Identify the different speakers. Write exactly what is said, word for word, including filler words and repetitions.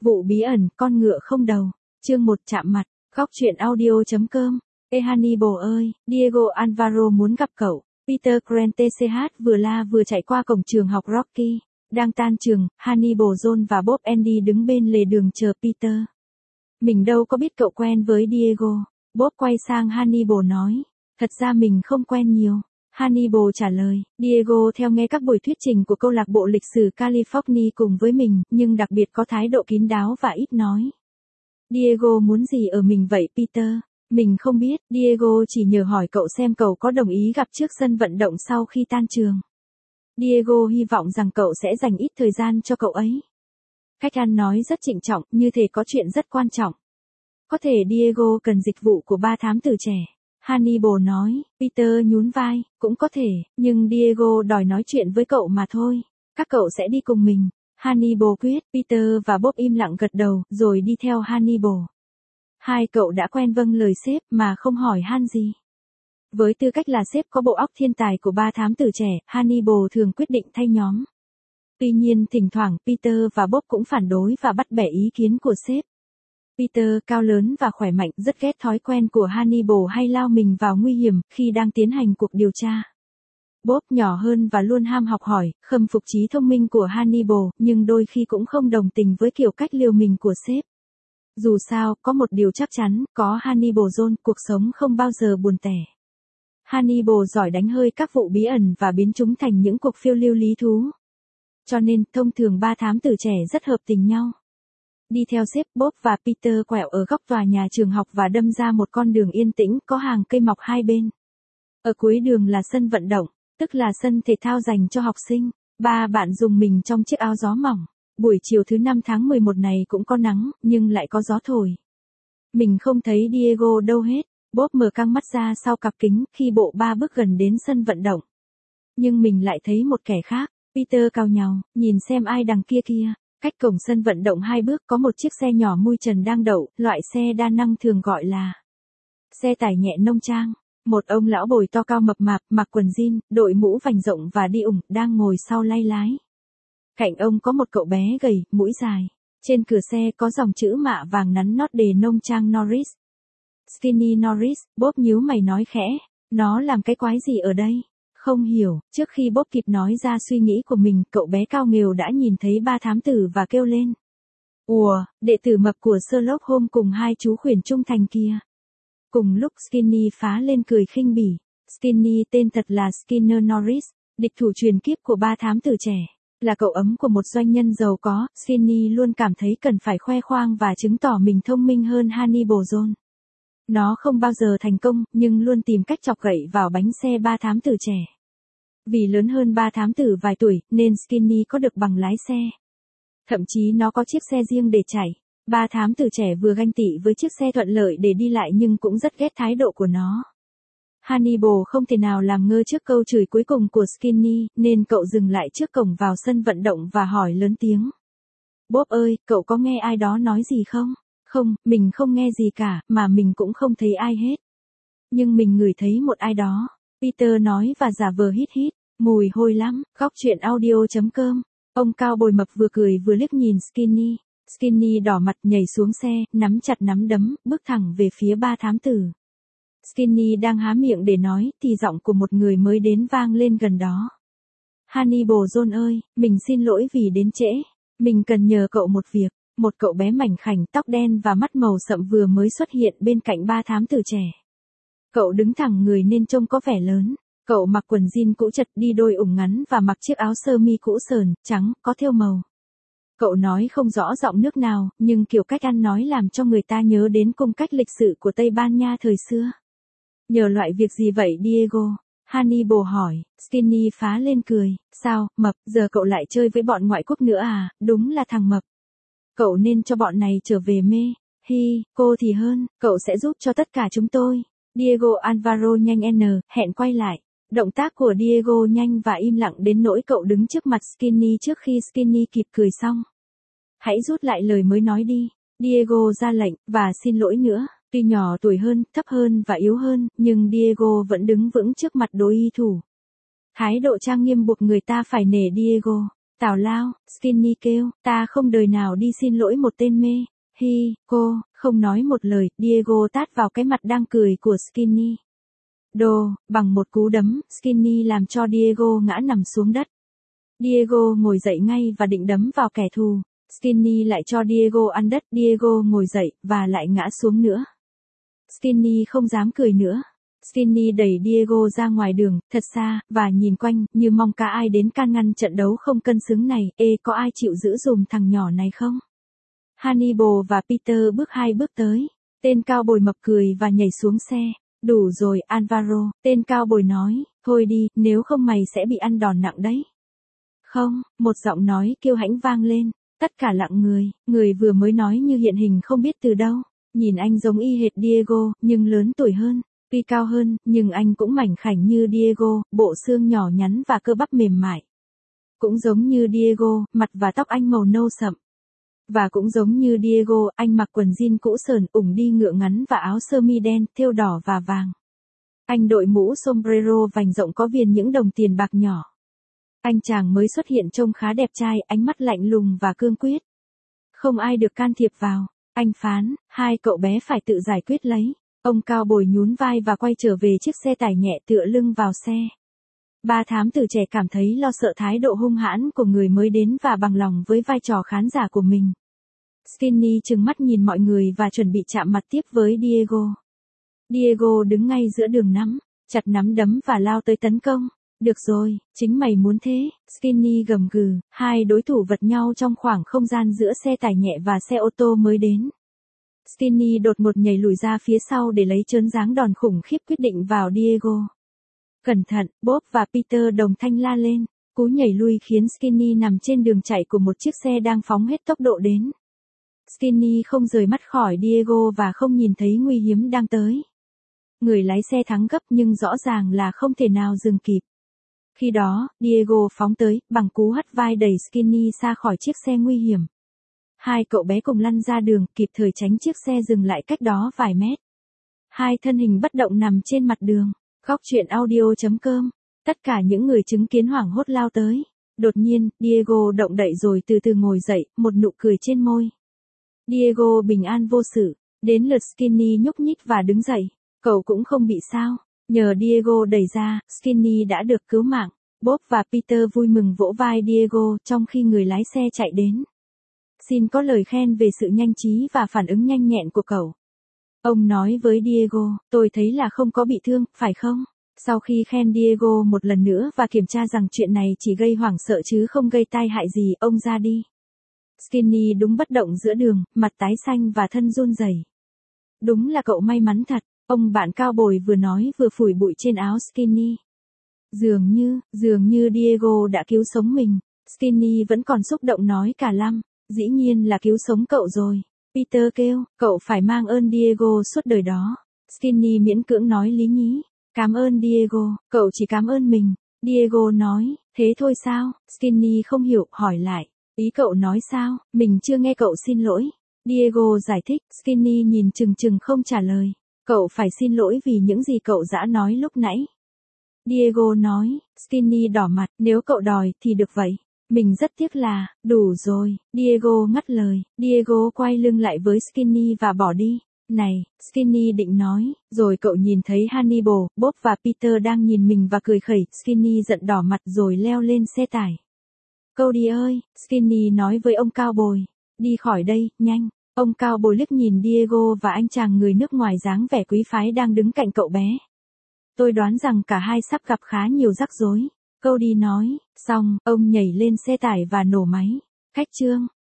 Speaker 1: Vụ bí ẩn, con ngựa không đầu. Chương một chạm mặt. Góc truyện audio chấm com. Ê Hannibal ơi, Diego Alvaro muốn gặp cậu. Peter Grant tê xê hát vừa la vừa chạy qua cổng trường học Rocky. Đang tan trường, Hannibal John và Bob Andy đứng bên lề đường chờ Peter. Mình đâu có biết cậu quen với Diego. Bob quay sang Hannibal nói. Thật ra mình không quen nhiều. Hannibal trả lời, Diego theo nghe các buổi thuyết trình của câu lạc bộ lịch sử California cùng với mình, nhưng đặc biệt có thái độ kín đáo và ít nói. Diego muốn gì ở mình vậy Peter? Mình không biết, Diego chỉ nhờ hỏi cậu xem cậu có đồng ý gặp trước sân vận động sau khi tan trường. Diego hy vọng rằng cậu sẽ dành ít thời gian cho cậu ấy. Cách ăn nói rất trịnh trọng, như thể có chuyện rất quan trọng. Có thể Diego cần dịch vụ của ba thám tử trẻ. Hannibal nói, Peter nhún vai, cũng có thể, nhưng Diego đòi nói chuyện với cậu mà thôi. Các cậu sẽ đi cùng mình. Hannibal quyết, Peter và Bob im lặng gật đầu, rồi đi theo Hannibal. Hai cậu đã quen vâng lời sếp mà không hỏi han gì. Với tư cách là sếp có bộ óc thiên tài của ba thám tử trẻ, Hannibal thường quyết định thay nhóm. Tuy nhiên thỉnh thoảng Peter và Bob cũng phản đối và bắt bẻ ý kiến của sếp. Peter cao lớn và khỏe mạnh rất ghét thói quen của Hannibal hay lao mình vào nguy hiểm khi đang tiến hành cuộc điều tra. Bob nhỏ hơn và luôn ham học hỏi, khâm phục trí thông minh của Hannibal, nhưng đôi khi cũng không đồng tình với kiểu cách liều mình của sếp. Dù sao, có một điều chắc chắn, có Hannibal John, cuộc sống không bao giờ buồn tẻ. Hannibal giỏi đánh hơi các vụ bí ẩn và biến chúng thành những cuộc phiêu lưu lý thú. Cho nên, thông thường ba thám tử trẻ rất hợp tình nhau. Đi theo sếp, Bob và Peter quẹo ở góc tòa nhà trường học và đâm ra một con đường yên tĩnh có hàng cây mọc hai bên. Ở cuối đường là sân vận động, tức là sân thể thao dành cho học sinh. Ba bạn dùng mình trong chiếc áo gió mỏng. Buổi chiều thứ năm tháng mười một này cũng có nắng, nhưng lại có gió thổi. Mình không thấy Diego đâu hết. Bob mở căng mắt ra sau cặp kính khi bộ ba bước gần đến sân vận động. Nhưng mình lại thấy một kẻ khác. Peter cau nhàu, nhìn xem ai đằng kia kia. Cách cổng sân vận động hai bước có một chiếc xe nhỏ mui trần đang đậu, loại xe đa năng thường gọi là xe tải nhẹ nông trang. Một ông lão bồi to cao mập mạp, mặc quần jean, đội mũ vành rộng và đi ủng, đang ngồi sau lay lái. Cạnh ông có một cậu bé gầy, mũi dài. Trên cửa xe có dòng chữ mạ vàng nắn nót đề nông trang Norris. Skinny Norris, Bob nhíu mày nói khẽ, nó làm cái quái gì ở đây? Không hiểu, trước khi Bob kịp nói ra suy nghĩ của mình, cậu bé cao nghều đã nhìn thấy ba thám tử và kêu lên. Ùa, đệ tử mập của Sherlock Holmes cùng hai chú khuyển trung thành kia. Cùng lúc Skinny phá lên cười khinh bỉ. Skinny tên thật là Skinner Norris, địch thủ truyền kiếp của ba thám tử trẻ. Là cậu ấm của một doanh nhân giàu có, Skinny luôn cảm thấy cần phải khoe khoang và chứng tỏ mình thông minh hơn Hannibal John. Nó không bao giờ thành công, nhưng luôn tìm cách chọc gậy vào bánh xe ba thám tử trẻ. Vì lớn hơn ba thám tử vài tuổi, nên Skinny có được bằng lái xe. Thậm chí nó có chiếc xe riêng để chạy. Ba thám tử trẻ vừa ganh tị với chiếc xe thuận lợi để đi lại nhưng cũng rất ghét thái độ của nó. Hannibal không thể nào làm ngơ trước câu chửi cuối cùng của Skinny, nên cậu dừng lại trước cổng vào sân vận động và hỏi lớn tiếng. Bob ơi, cậu có nghe ai đó nói gì không? Không, mình không nghe gì cả, mà mình cũng không thấy ai hết. Nhưng mình ngửi thấy một ai đó. Peter nói và giả vờ hít hít, mùi hôi lắm. Góc truyện audio chấm com. Ông cao bồi mập vừa cười vừa liếc nhìn Skinny. Skinny đỏ mặt nhảy xuống xe, nắm chặt nắm đấm, bước thẳng về phía ba thám tử. Skinny đang há miệng để nói, thì giọng của một người mới đến vang lên gần đó. Hannibal John ơi, mình xin lỗi vì đến trễ. Mình cần nhờ cậu một việc. Một cậu bé mảnh khảnh tóc đen và mắt màu sậm vừa mới xuất hiện bên cạnh ba thám tử trẻ. Cậu đứng thẳng người nên trông có vẻ lớn. Cậu mặc quần jean cũ chật đi đôi ủng ngắn và mặc chiếc áo sơ mi cũ sờn, trắng, có thêu màu. Cậu nói không rõ giọng nước nào, nhưng kiểu cách ăn nói làm cho người ta nhớ đến cung cách lịch sự của Tây Ban Nha thời xưa. Nhờ loại việc gì vậy Diego? Hannibal hỏi. Skinny phá lên cười. Sao, mập, giờ cậu lại chơi với bọn ngoại quốc nữa à, đúng là thằng mập. Cậu nên cho bọn này trở về mê. Hi, cô thì hơn, cậu sẽ giúp cho tất cả chúng tôi. Diego Alvaro nhanh n, hẹn quay lại. Động tác của Diego nhanh và im lặng đến nỗi cậu đứng trước mặt Skinny trước khi Skinny kịp cười xong. Hãy rút lại lời mới nói đi. Diego ra lệnh, và xin lỗi nữa. Tuy nhỏ tuổi hơn, thấp hơn và yếu hơn, nhưng Diego vẫn đứng vững trước mặt đối thủ. Thái độ trang nghiêm buộc người ta phải nể Diego. Tào lao, Skinny kêu, ta không đời nào đi xin lỗi một tên mê. Hi, cô, không nói một lời, Diego tát vào cái mặt đang cười của Skinny. Đồ, bằng một cú đấm, Skinny làm cho Diego ngã nằm xuống đất. Diego ngồi dậy ngay và định đấm vào kẻ thù. Skinny lại cho Diego ăn đất, Diego ngồi dậy, và lại ngã xuống nữa. Skinny không dám cười nữa. Skinny đẩy Diego ra ngoài đường, thật xa, và nhìn quanh, như mong cả ai đến can ngăn trận đấu không cân xứng này. Ê, có ai chịu giữ dùm thằng nhỏ này không? Hannibal và Peter bước hai bước tới. Tên cao bồi mập cười và nhảy xuống xe. Đủ rồi, Alvaro, tên cao bồi nói, thôi đi, nếu không mày sẽ bị ăn đòn nặng đấy. Không, một giọng nói kiêu hãnh vang lên. Tất cả lặng người, người vừa mới nói như hiện hình không biết từ đâu. Nhìn anh giống y hệt Diego, nhưng lớn tuổi hơn. Tuy cao hơn, nhưng anh cũng mảnh khảnh như Diego, bộ xương nhỏ nhắn và cơ bắp mềm mại. Cũng giống như Diego, mặt và tóc anh màu nâu sậm. Và cũng giống như Diego, anh mặc quần jean cũ sờn, ủng đi ngựa ngắn và áo sơ mi đen, thêu đỏ và vàng. Anh đội mũ sombrero vành rộng có viền những đồng tiền bạc nhỏ. Anh chàng mới xuất hiện trông khá đẹp trai, ánh mắt lạnh lùng và cương quyết. Không ai được can thiệp vào, anh phán, hai cậu bé phải tự giải quyết lấy. Ông cao bồi nhún vai và quay trở về chiếc xe tải nhẹ tựa lưng vào xe. Ba thám tử trẻ cảm thấy lo sợ thái độ hung hãn của người mới đến và bằng lòng với vai trò khán giả của mình. Skinny trừng mắt nhìn mọi người và chuẩn bị chạm mặt tiếp với Diego. Diego đứng ngay giữa đường nắm, chặt nắm đấm và lao tới tấn công. Được rồi, chính mày muốn thế, Skinny gầm gừ, hai đối thủ vật nhau trong khoảng không gian giữa xe tải nhẹ và xe ô tô mới đến. Skinny đột ngột nhảy lùi ra phía sau để lấy trớn giáng đòn khủng khiếp quyết định vào Diego. Cẩn thận, Bob và Peter đồng thanh la lên. Cú nhảy lui khiến Skinny nằm trên đường chạy của một chiếc xe đang phóng hết tốc độ đến. Skinny không rời mắt khỏi Diego và không nhìn thấy nguy hiểm đang tới. Người lái xe thắng gấp nhưng rõ ràng là không thể nào dừng kịp. Khi đó, Diego phóng tới, bằng cú hất vai đẩy Skinny ra khỏi chiếc xe nguy hiểm. Hai cậu bé cùng lăn ra đường, kịp thời tránh chiếc xe dừng lại cách đó vài mét. Hai thân hình bất động nằm trên mặt đường. Góc truyện audio chấm com. Tất cả những người chứng kiến hoảng hốt lao tới. Đột nhiên, Diego động đậy rồi từ từ ngồi dậy, một nụ cười trên môi. Diego bình an vô sự. Đến lượt Skinny nhúc nhích và đứng dậy. Cậu cũng không bị sao. Nhờ Diego đẩy ra, Skinny đã được cứu mạng. Bob và Peter vui mừng vỗ vai Diego trong khi người lái xe chạy đến. Xin có lời khen về sự nhanh trí và phản ứng nhanh nhẹn của cậu. Ông nói với Diego, tôi thấy là không có bị thương, phải không? Sau khi khen Diego một lần nữa và kiểm tra rằng chuyện này chỉ gây hoảng sợ chứ không gây tai hại gì, ông ra đi. Skinny đúng bất động giữa đường, mặt tái xanh và thân run rẩy. Đúng là cậu may mắn thật, ông bạn cao bồi vừa nói vừa phủi bụi trên áo Skinny. Dường như, dường như Diego đã cứu sống mình. Skinny vẫn còn xúc động nói cả lăm. Dĩ nhiên là cứu sống cậu rồi. Peter kêu, cậu phải mang ơn Diego suốt đời đó. Skinny miễn cưỡng nói lý nhí. Cảm ơn Diego, cậu chỉ cảm ơn mình. Diego nói, thế thôi sao? Skinny không hiểu, hỏi lại. Ý cậu nói sao? Mình chưa nghe cậu xin lỗi. Diego giải thích, Skinny nhìn chừng chừng không trả lời. Cậu phải xin lỗi vì những gì cậu đã nói lúc nãy. Diego nói, Skinny đỏ mặt, nếu cậu đòi thì được vậy. Mình rất tiếc là, đủ rồi, Diego ngắt lời. Diego quay lưng lại với Skinny và bỏ đi. Này, Skinny định nói, rồi cậu nhìn thấy Hannibal, Bob và Peter đang nhìn mình và cười khẩy. Skinny giận đỏ mặt rồi leo lên xe tải. Cody ơi, Skinny nói với ông cao bồi. Đi khỏi đây, nhanh. Ông cao bồi liếc nhìn Diego và anh chàng người nước ngoài dáng vẻ quý phái đang đứng cạnh cậu bé. Tôi đoán rằng cả hai sắp gặp khá nhiều rắc rối. Cody nói, xong, ông nhảy lên xe tải và nổ máy. Khách trương,